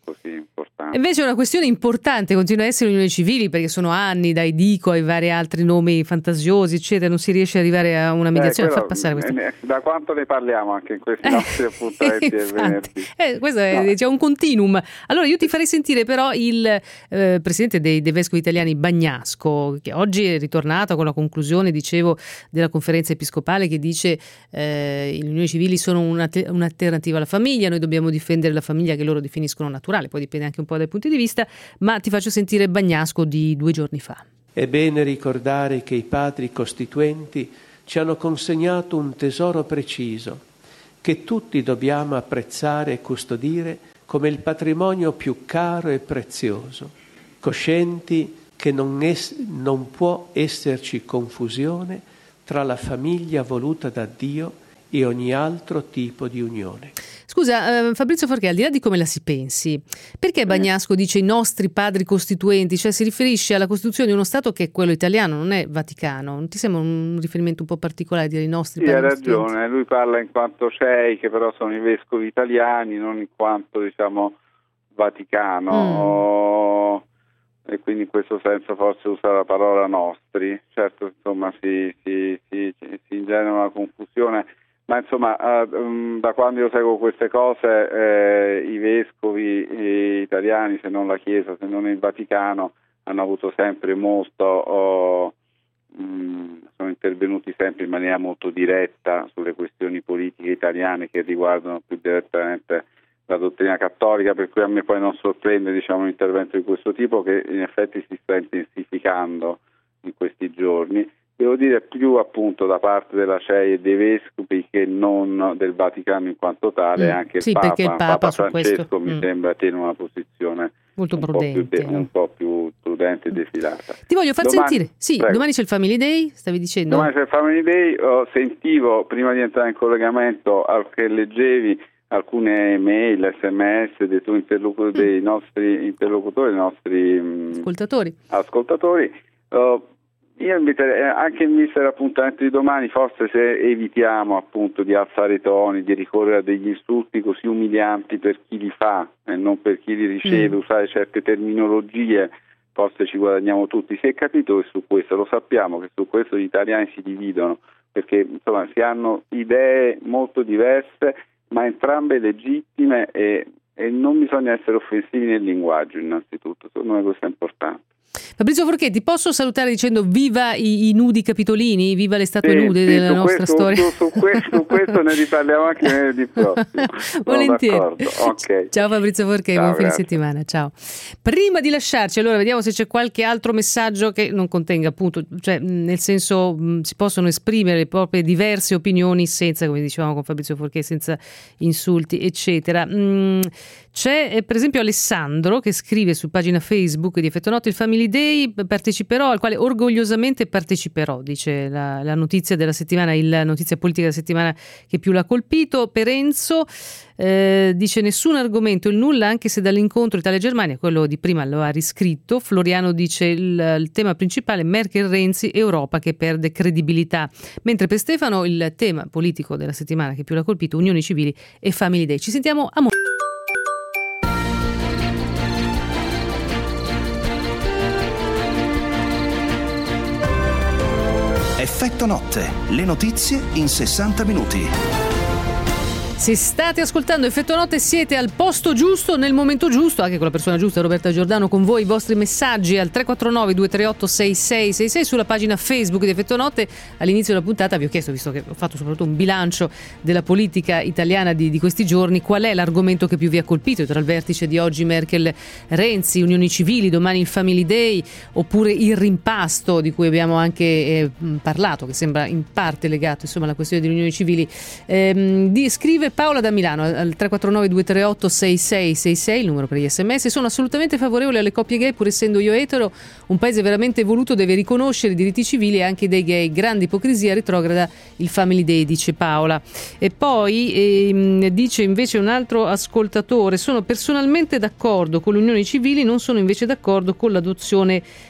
così importante. Invece è una questione importante, continua a essere le unioni civili, perché sono anni, dai Dico ai vari altri nomi fantasiosi, eccetera, non si riesce ad arrivare a una mediazione, eh, quello, a far passare questo. Ne, da quanto ne parliamo anche in questi eh, nostri appuntamenti del venerdì? Eh, questo è, no. C'è un continuum. Allora io ti farei sentire però il eh, presidente dei, dei vescovi italiani Bagnasco, che oggi è ritornato con la conclusione, dicevo, della conferenza episcopale, che dice eh, le unioni civili sono una, un'alternativa alla famiglia, noi dobbiamo difendere la famiglia che loro definiscono naturale, poi dipende anche un po' dai punti di vista, ma ti faccio sentire Bagnasco di due giorni fa. È bene ricordare che i padri costituenti ci hanno consegnato un tesoro preciso che tutti dobbiamo apprezzare e custodire come il patrimonio più caro e prezioso, coscienti che non, es- non può esserci confusione tra la famiglia voluta da Dio e ogni altro tipo di unione. Scusa, eh, Fabrizio Forché, al di là di come la si pensi, perché Bagnasco dice i nostri padri costituenti? Cioè si riferisce alla Costituzione di uno Stato che è quello italiano, non è Vaticano. Non ti sembra un riferimento un po' particolare dire i nostri sì, padri costituenti? Sì, ha ragione, lui parla in quanto cei, che però sono i vescovi italiani, non in quanto, diciamo, Vaticano. Mm. O... e quindi in questo senso forse usa la parola nostri. Certo, insomma, si, si, si, si ingenera una confusione. Ma insomma, uh, da quando io seguo queste cose, eh, i vescovi eh, italiani, se non la Chiesa, se non il Vaticano, hanno avuto sempre molto, oh, mh, sono intervenuti sempre in maniera molto diretta sulle questioni politiche italiane che riguardano più direttamente la dottrina cattolica, per cui a me poi non sorprende, diciamo, un intervento di questo tipo che in effetti si sta intensificando in questi giorni. Devo dire più appunto da parte della C E I e dei vescovi che non del Vaticano in quanto tale, mm, anche sì, il Papa, perché il Papa, Papa su Francesco questo, mi mm. sembra tiene una posizione molto un prudente, po' più de- no? un po' più prudente e defilata. Ti voglio far domani, sentire, sì, prego. Domani c'è il Family Day, stavi dicendo? Domani c'è il Family Day, oh, sentivo prima di entrare in collegamento che leggevi alcune mail, sms dei tuoi interlocutori, mm. dei nostri interlocutori, dei nostri mh, ascoltatori. ascoltatori. Oh, Io inviterei, anche in vista dell'appuntamento di domani, forse se evitiamo appunto di alzare i toni, di ricorrere a degli insulti così umilianti per chi li fa e non per chi li riceve, mm. usare certe terminologie, forse ci guadagniamo tutti. Si è capito che su questo, lo sappiamo, che su questo gli italiani si dividono, perché insomma si hanno idee molto diverse, ma entrambe legittime e, e non bisogna essere offensivi nel linguaggio innanzitutto, secondo me questo è importante. Fabrizio Forchetti, posso salutare dicendo viva i, i nudi capitolini, viva le statue sì, nude sì, della nostra questo, storia. Su, su, questo, su questo ne riparliamo anche venerdì prossimo. Volentieri. Okay. Ciao Fabrizio Forchetti, buon fine settimana. Ciao. Prima di lasciarci, allora vediamo se c'è qualche altro messaggio che non contenga appunto, cioè nel senso mh, si possono esprimere le proprie diverse opinioni senza, come dicevamo con Fabrizio Forchetti, senza insulti, eccetera. Mh, c'è eh, per esempio Alessandro che scrive su pagina Facebook di Effetto Notte: il Family Day parteciperò, al quale orgogliosamente parteciperò, dice la, la notizia della settimana, la notizia politica della settimana che più l'ha colpito. Per Enzo eh, dice nessun argomento, il nulla, anche se dall'incontro Italia-Germania, quello di prima lo ha riscritto. Floriano dice il, il tema principale Merkel-Renzi, Europa che perde credibilità, mentre per Stefano il tema politico della settimana che più l'ha colpito unioni civili e Family Day. Ci sentiamo a mo- Effetto Notte, le notizie in sessanta minuti. Se state ascoltando Effetto Notte siete al posto giusto, nel momento giusto, anche con la persona giusta, Roberta Giordano con voi. I vostri messaggi al tre quattro nove due tre otto sei sei sei sei sulla pagina Facebook di Effetto Notte. All'inizio della puntata vi ho chiesto, visto che ho fatto soprattutto un bilancio della politica italiana di, di questi giorni, qual è l'argomento che più vi ha colpito tra il vertice di oggi Merkel-Renzi, unioni civili, domani il Family Day, oppure il rimpasto di cui abbiamo anche eh, parlato, che sembra in parte legato insomma alla questione delle unioni civili. Ehm, di, scrive Paola da Milano al tre quattro nove due tre otto sei sei sei sei, il numero per gli sms. Sono assolutamente favorevole alle coppie gay, pur essendo io etero. Un paese veramente evoluto deve riconoscere i diritti civili e anche dei gay. Grande ipocrisia, retrograda il Family Day, dice Paola. E poi ehm, dice invece un altro ascoltatore: sono personalmente d'accordo con le unioni civili, non sono invece d'accordo con l'adozione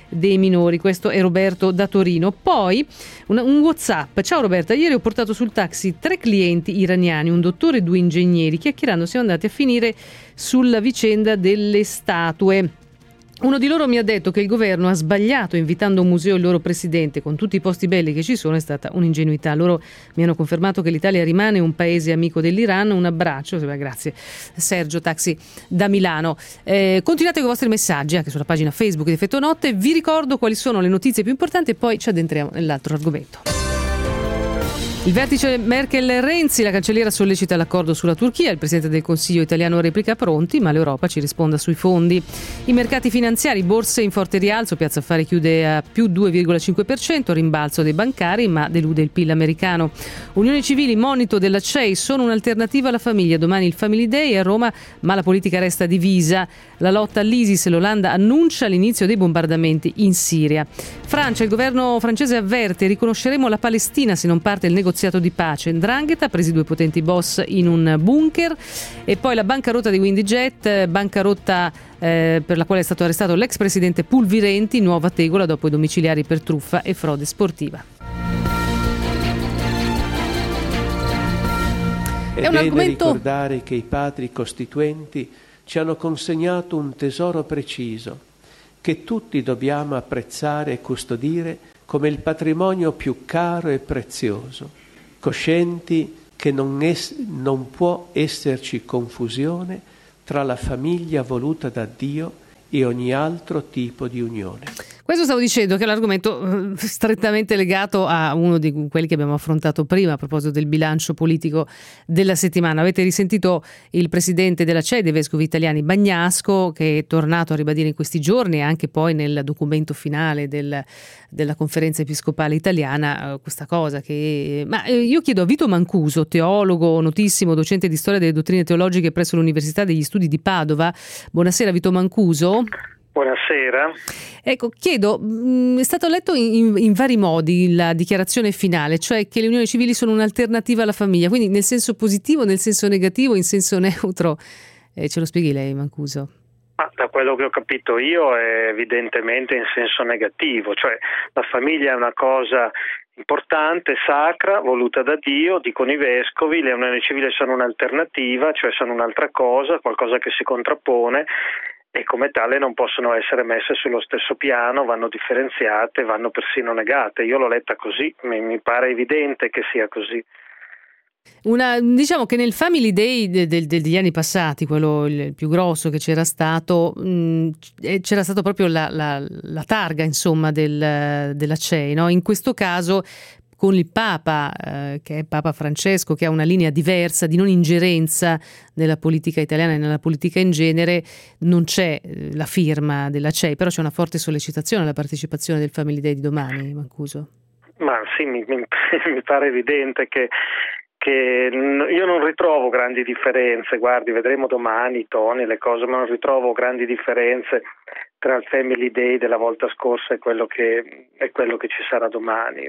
dei minori. Questo è Roberto da Torino. Poi un, un WhatsApp. Ciao Roberta, ieri ho portato sul taxi tre clienti iraniani, un dottore e due ingegneri. Chiacchierando siamo andati a finire sulla vicenda delle statue. Uno di loro mi ha detto che il governo ha sbagliato invitando a un museo il loro presidente. Con tutti i posti belli che ci sono è stata un'ingenuità. Loro mi hanno confermato che l'Italia rimane un paese amico dell'Iran. Un abbraccio, grazie Sergio Taxi da Milano. Eh, continuate con i vostri messaggi anche sulla pagina Facebook di Effetto Notte. Vi ricordo quali sono le notizie più importanti e poi ci addentriamo nell'altro argomento. Il vertice Merkel-Renzi, la cancelliera sollecita l'accordo sulla Turchia, il presidente del Consiglio italiano replica pronti, ma l'Europa ci risponda sui fondi. I mercati finanziari, borse in forte rialzo, Piazza Affari chiude a più due virgola cinque per cento, rimbalzo dei bancari, ma delude il P I L americano. Unioni civili, monito della C E I, sono un'alternativa alla famiglia. Domani il Family Day a Roma, ma la politica resta divisa. La lotta all'ISIS, l'Olanda annuncia l'inizio dei bombardamenti in Siria. Francia, il governo francese avverte, riconosceremo la Palestina se non parte il negoziato di pace. 'Ndrangheta, presi due potenti boss in un bunker. E poi la bancarotta di WindyJet, bancarotta eh, per la quale è stato arrestato l'ex presidente Pulvirenti, nuova tegola dopo i domiciliari per truffa e frode sportiva. È, è un bene argomento... ricordare che i padri costituenti ci hanno consegnato un tesoro preciso che tutti dobbiamo apprezzare e custodire come il patrimonio più caro e prezioso, coscienti che non, es- non può esserci confusione tra la famiglia voluta da Dio e ogni altro tipo di unione. Questo stavo dicendo, che è l'argomento strettamente legato a uno di quelli che abbiamo affrontato prima a proposito del bilancio politico della settimana. Avete risentito il presidente della C E I dei Vescovi Italiani, Bagnasco, che è tornato a ribadire in questi giorni e anche poi nel documento finale del, della Conferenza Episcopale Italiana uh, questa cosa che... Ma eh, io chiedo a Vito Mancuso, teologo notissimo, docente di storia delle dottrine teologiche presso l'Università degli Studi di Padova. Buonasera Vito Mancuso. Buonasera. Ecco, chiedo, mh, è stato letto in, in vari modi la dichiarazione finale, cioè che le unioni civili sono un'alternativa alla famiglia, quindi nel senso positivo, nel senso negativo, in senso neutro. Eh, ce lo spieghi lei, Mancuso? Ah, da quello che ho capito io è evidentemente in senso negativo, cioè la famiglia è una cosa importante, sacra, voluta da Dio, dicono i vescovi, le unioni civili sono un'alternativa, cioè sono un'altra cosa, qualcosa che si contrappone, e come tale non possono essere messe sullo stesso piano, vanno differenziate, vanno persino negate. Io l'ho letta così, mi, mi pare evidente che sia così. Una, diciamo che nel Family Day de, de, degli anni passati, quello il più grosso che c'era stato, mh, c'era stato proprio la, la, la targa, insomma, del, della C E I, no? In questo caso con il Papa, eh, che è Papa Francesco, che ha una linea diversa di non ingerenza nella politica italiana e nella politica in genere, non c'è eh, la firma della C E I, però c'è una forte sollecitazione alla partecipazione del Family Day di domani, Mancuso. Ma sì, mi, mi, mi pare evidente che che io non ritrovo grandi differenze, guardi, vedremo domani i toni, le cose, ma non ritrovo grandi differenze tra il Family Day della volta scorsa e quello che, e quello che ci sarà domani.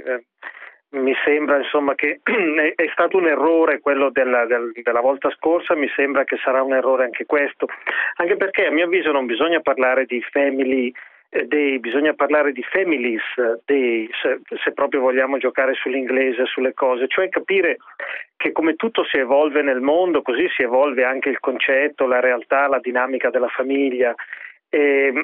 Mi sembra insomma che è stato un errore quello della, del, della volta scorsa, mi sembra che sarà un errore anche questo, anche perché a mio avviso non bisogna parlare di Family Day, bisogna parlare di Families Day, se, se proprio vogliamo giocare sull'inglese, sulle cose, cioè capire che come tutto si evolve nel mondo, così si evolve anche il concetto, la realtà, la dinamica della famiglia. E,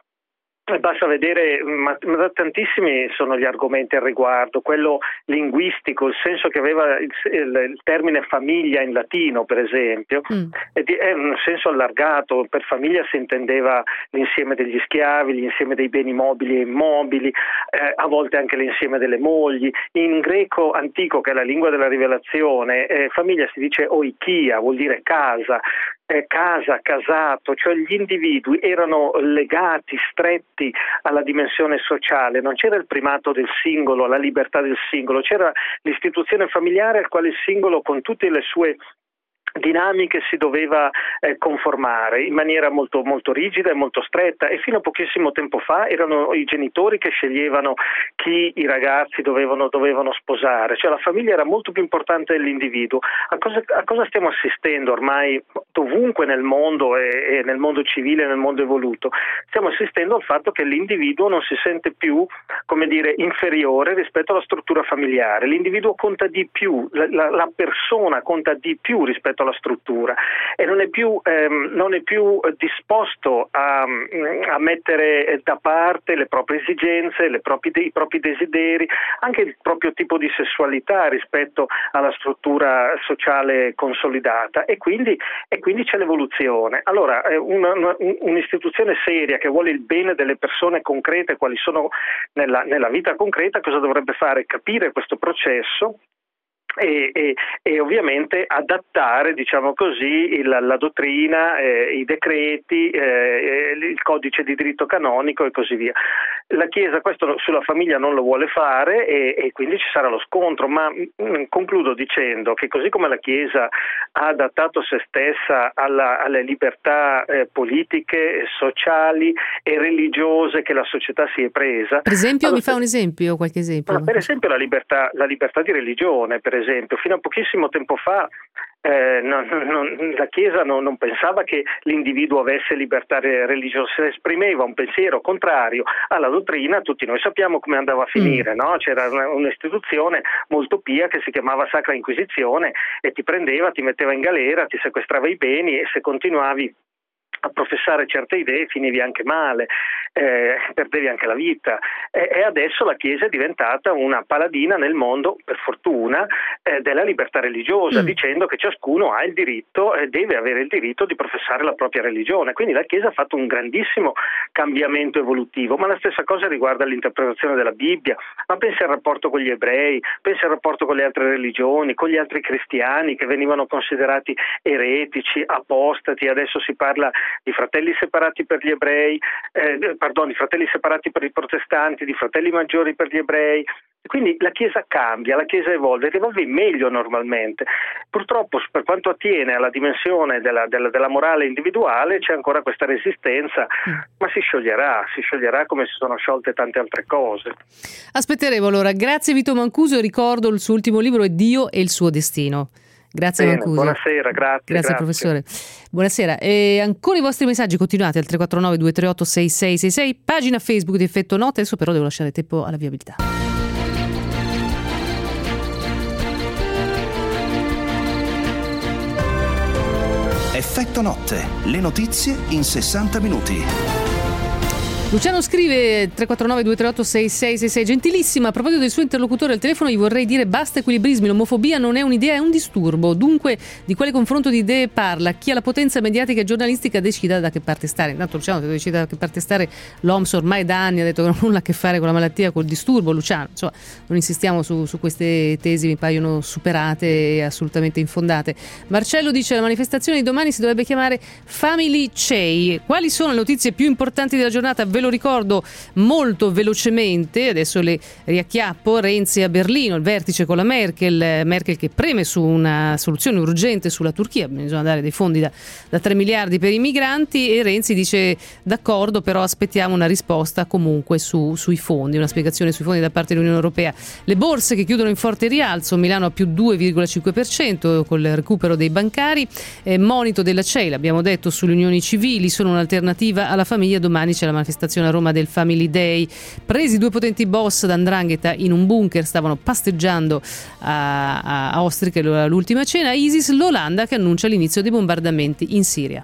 basta vedere, ma, ma tantissimi sono gli argomenti al riguardo, quello linguistico, il senso che aveva il, il, il termine famiglia in latino, per esempio, mm. è, di, è un senso allargato. Per famiglia si intendeva l'insieme degli schiavi, l'insieme dei beni mobili e immobili, eh, a volte anche l'insieme delle mogli. In greco antico, che è la lingua della rivelazione, eh, famiglia si dice oikia, vuol dire casa. Casa, casato, cioè gli individui erano legati, stretti alla dimensione sociale, non c'era il primato del singolo, la libertà del singolo, c'era l'istituzione familiare al quale il singolo con tutte le sue dinamiche si doveva eh, conformare in maniera molto, molto rigida e molto stretta, e fino a pochissimo tempo fa erano i genitori che sceglievano chi i ragazzi dovevano, dovevano sposare, cioè la famiglia era molto più importante dell'individuo. A cosa, a cosa stiamo assistendo ormai dovunque nel mondo e, e nel mondo civile e nel mondo evoluto? Stiamo assistendo al fatto che l'individuo non si sente più, come dire, inferiore rispetto alla struttura familiare. L'individuo conta di più, la, la, la persona conta di più rispetto alla struttura, e non è più, ehm, non è più disposto a, a mettere da parte le proprie esigenze, le proprie, i propri desideri, anche il proprio tipo di sessualità rispetto alla struttura sociale consolidata, e quindi, e quindi c'è l'evoluzione. Allora, una, una, un'istituzione seria che vuole il bene delle persone concrete, quali sono nella, nella vita concreta, cosa dovrebbe fare? Capire questo processo E, e, e ovviamente adattare, diciamo così, il, la dottrina, eh, i decreti, eh, il codice di diritto canonico e così via. La Chiesa questo sulla famiglia non lo vuole fare, e, e quindi ci sarà lo scontro, ma mh, concludo dicendo che così come la Chiesa ha adattato se stessa alla, alle libertà eh, politiche, sociali e religiose che la società si è presa. Per esempio, allora, mi fa un esempio, qualche esempio? Per esempio la libertà, la libertà di religione, per esempio, fino a pochissimo tempo fa eh, non, non, la Chiesa non, non pensava che l'individuo avesse libertà religiosa, se esprimeva un pensiero contrario alla dottrina, tutti noi sappiamo come andava a finire, no? C'era una, un'istituzione molto pia che si chiamava Sacra Inquisizione, e ti prendeva, ti metteva in galera, ti sequestrava i beni, e se continuavi a professare certe idee finivi anche male, eh, perdevi anche la vita, e, e adesso la Chiesa è diventata una paladina nel mondo, per fortuna, eh, della libertà religiosa, mm. dicendo che ciascuno ha il diritto, eh, deve avere il diritto di professare la propria religione. Quindi la Chiesa ha fatto un grandissimo cambiamento evolutivo, ma la stessa cosa riguarda l'interpretazione della Bibbia. Ma pensi al rapporto con gli ebrei, pensi al rapporto con le altre religioni, con gli altri cristiani che venivano considerati eretici, apostati. Adesso si parla di fratelli separati per gli ebrei, eh, pardon, di fratelli separati per i protestanti, di fratelli maggiori per gli ebrei. Quindi la Chiesa cambia, la Chiesa evolve, ed evolve in meglio normalmente. Purtroppo, per quanto attiene alla dimensione della, della, della morale individuale, c'è ancora questa resistenza, mm. ma si scioglierà, si scioglierà come si sono sciolte tante altre cose. Aspetteremo allora. Grazie Vito Mancuso, ricordo il suo ultimo libro è Dio e il suo destino. Grazie Bene, Mancuso. Buonasera, grazie. Grazie, grazie. professore. Buonasera. E ancora i vostri messaggi, continuate al tre quattro nove due tre otto sei sei sei sei, pagina Facebook di Effetto Notte. Adesso però devo lasciare tempo alla viabilità. Effetto Notte, le notizie in sessanta minuti. Luciano scrive tre quattro nove due tre otto sei sei sei sei, gentilissima, a proposito del suo interlocutore al telefono gli vorrei dire basta equilibrismi, l'omofobia non è un'idea, è un disturbo, dunque di quale confronto di idee parla? Chi ha la potenza mediatica e giornalistica decida da che parte stare. Intanto Luciano, se decida da che parte stare, l'O M S ormai da anni ha detto che non ha nulla a che fare con la malattia, col disturbo. Luciano, insomma, non insistiamo su, su queste tesi, mi paiono superate e assolutamente infondate. Marcello dice la manifestazione di domani si dovrebbe chiamare Family Cei. Quali sono le notizie più importanti della giornata? Ve lo ricordo molto velocemente, adesso le riacchiappo. Renzi a Berlino, il vertice con la Merkel, Merkel che preme su una soluzione urgente sulla Turchia, bisogna dare dei fondi da, da tre miliardi per i migranti, e Renzi dice d'accordo, però aspettiamo una risposta comunque su, sui fondi, una spiegazione sui fondi da parte dell'Unione Europea. Le borse che chiudono in forte rialzo, Milano a più due virgola cinque per cento col recupero dei bancari, eh, monito della C E I, l'abbiamo detto, sulle unioni civili, sono un'alternativa alla famiglia. Domani c'è la manifestazione a Roma del Family Day. Presi due potenti boss da 'ndrangheta in un bunker, stavano pasteggiando a, a Ostriche l'ultima cena. ISIS, l'Olanda che annuncia l'inizio dei bombardamenti in Siria.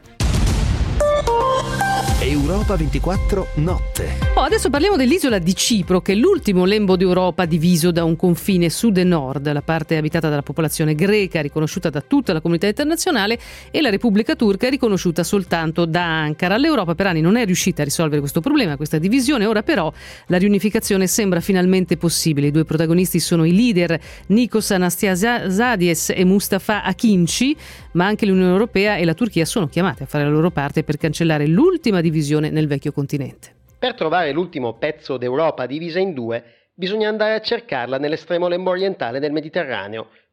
Europa ventiquattro Notte. Oh, adesso parliamo dell'isola di Cipro, che è l'ultimo lembo d'Europa diviso da un confine sud e nord, la parte abitata dalla popolazione greca riconosciuta da tutta la comunità internazionale e la Repubblica Turca riconosciuta soltanto da Ankara. L'Europa per anni non è riuscita a risolvere questo problema, questa divisione. Ora però la riunificazione sembra finalmente possibile. I due protagonisti sono i leader Nikos Anastasiades e Mustafa Akinci, ma anche l'Unione Europea e la Turchia sono chiamate a fare la loro parte per cancellare l'ultima divisione nel vecchio continente. Per trovare l'ultimo pezzo d'Europa divisa in due, bisogna andare a cercarla nell'estremo lembo orientale del Mediterraneo,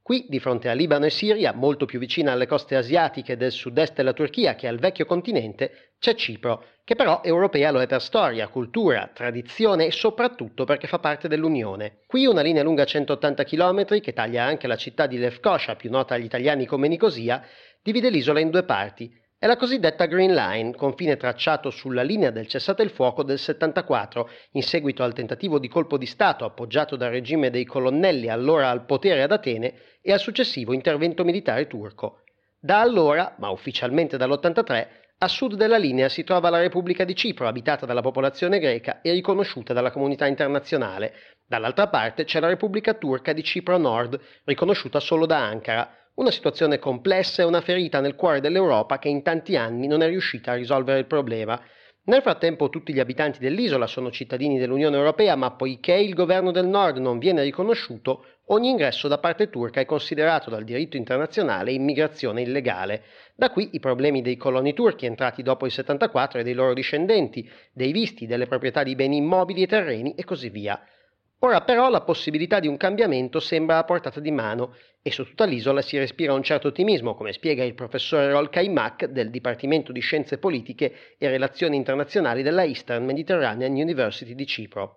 Qui, di fronte a Libano e Siria, molto più vicina alle coste asiatiche del sud-est della Turchia che al vecchio continente, c'è Cipro, che però europea lo è per storia, cultura, tradizione e soprattutto perché fa parte dell'Unione. Qui una linea lunga centottanta chilometri, che taglia anche la città di Lefkosia, più nota agli italiani come Nicosia, divide l'isola in due parti. È la cosiddetta Green Line, confine tracciato sulla linea del cessate il fuoco del settantaquattro, in seguito al tentativo di colpo di Stato appoggiato dal regime dei colonnelli allora al potere ad Atene e al successivo intervento militare turco. Da allora, ma ufficialmente dall'ottantatré, a sud della linea si trova la Repubblica di Cipro, abitata dalla popolazione greca e riconosciuta dalla comunità internazionale. Dall'altra parte c'è la Repubblica Turca di Cipro Nord, riconosciuta solo da Ankara. Una situazione complessa e una ferita nel cuore dell'Europa che in tanti anni non è riuscita a risolvere il problema. Nel frattempo tutti gli abitanti dell'isola sono cittadini dell'Unione Europea, ma poiché il governo del Nord non viene riconosciuto, ogni ingresso da parte turca è considerato dal diritto internazionale immigrazione illegale. Da qui i problemi dei coloni turchi entrati dopo il settantaquattro e dei loro discendenti, dei visti, delle proprietà di beni immobili e terreni e così via. Ora però la possibilità di un cambiamento sembra a portata di mano e su tutta l'isola si respira un certo ottimismo, come spiega il professore Rol Kaymak del Dipartimento di Scienze Politiche e Relazioni Internazionali della Eastern Mediterranean University di Cipro.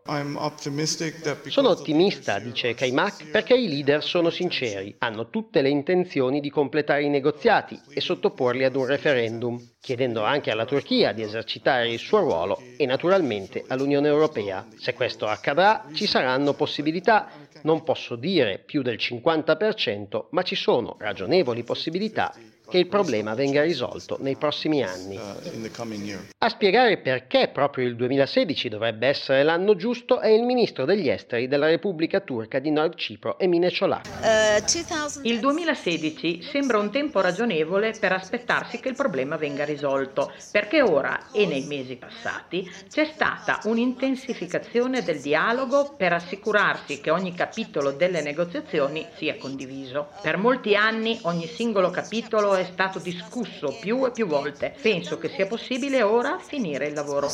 Sono ottimista, dice Kaymak, perché i leader sono sinceri, hanno tutte le intenzioni di completare i negoziati e sottoporli ad un referendum, chiedendo anche alla Turchia di esercitare il suo ruolo e naturalmente all'Unione Europea. Se questo accadrà, ci saranno possibilità, non posso dire più del cinquanta per cento, ma ci sono ragionevoli possibilità che il problema venga risolto nei prossimi anni. A spiegare perché proprio il duemilasedici dovrebbe essere l'anno giusto è il ministro degli esteri della Repubblica Turca di Nord Cipro, Emine Çolak. Il duemilasedici sembra un tempo ragionevole per aspettarsi che il problema venga risolto, perché ora e nei mesi passati c'è stata un'intensificazione del dialogo per assicurarsi che ogni capitolo delle negoziazioni sia condiviso. Per molti anni ogni singolo capitolo è stato discusso più e più volte. Penso che sia possibile ora finire il lavoro.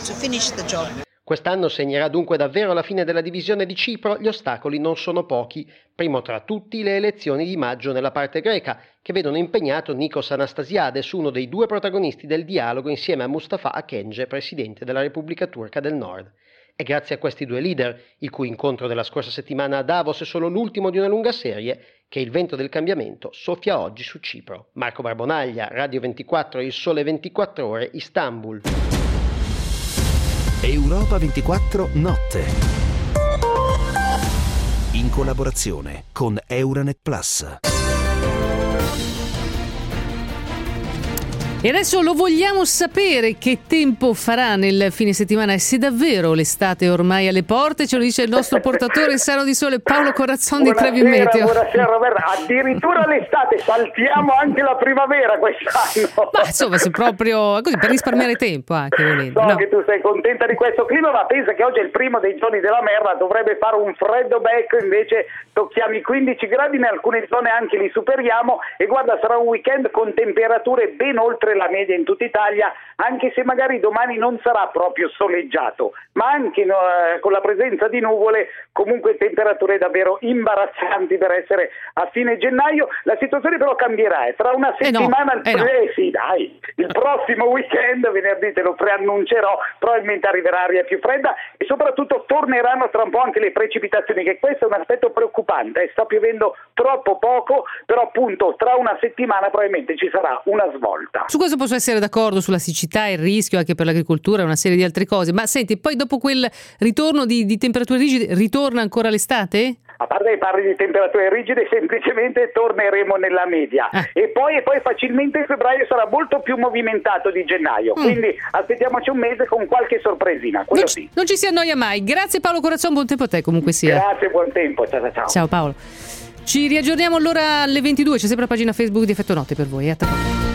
Quest'anno segnerà dunque davvero la fine della divisione di Cipro. Gli ostacoli non sono pochi. Primo tra tutti le elezioni di maggio nella parte greca, che vedono impegnato Nikos Anastasiades, uno dei due protagonisti del dialogo, insieme a Mustafa Akence, presidente della Repubblica Turca del Nord. È grazie a questi due leader, il cui incontro della scorsa settimana a Davos è solo l'ultimo di una lunga serie, che il vento del cambiamento soffia oggi su Cipro. Marco Barbonaglia, Radio ventiquattro, Il Sole ventiquattro Ore, Istanbul. Europa ventiquattro Notte. In collaborazione con Euranet Plus. E adesso lo vogliamo sapere che tempo farà nel fine settimana e se davvero l'estate è ormai alle porte, ce lo dice il nostro portatore sano di sole Paolo Corazzon di Trevi Meteo. Buonasera Roberta, addirittura l'estate, saltiamo anche la primavera quest'anno. Ma insomma, se proprio così per risparmiare tempo anche volendo. So no. che tu sei contenta di questo clima, ma pensa che oggi è il primo dei giorni della merda, dovrebbe fare un freddo becco, invece tocchiamo i quindici gradi, in alcune zone anche li superiamo e guarda, sarà un weekend con temperature ben oltre la media in tutta Italia, anche se magari domani non sarà proprio soleggiato, ma anche no, eh, con la presenza di nuvole, comunque temperature davvero imbarazzanti per essere a fine gennaio. La situazione però cambierà, eh. Tra una settimana, eh no, eh no. sì, dai, il prossimo weekend, venerdì te lo preannuncerò, probabilmente arriverà aria più fredda e soprattutto torneranno tra un po' anche le precipitazioni, che questo è un aspetto preoccupante, eh. sta piovendo troppo poco, però appunto tra una settimana probabilmente ci sarà una svolta. Su questo posso essere d'accordo, sulla siccità, il rischio anche per l'agricoltura e una serie di altre cose, ma senti, poi dopo quel ritorno di, di temperature rigide ritorna ancora l'estate? A parte che parli di temperature rigide, semplicemente torneremo nella media ah. e poi e poi facilmente febbraio sarà molto più movimentato di gennaio, mm. quindi aspettiamoci un mese con qualche sorpresina, quello non sì. Ci, non ci si annoia mai. Grazie Paolo Corazzon, buon tempo a te comunque sia. Grazie, buon tempo, ciao ciao. Ciao Paolo. Ci riaggiorniamo allora alle ventidue, c'è sempre la pagina Facebook di Effetto Notte per voi. A tra poco.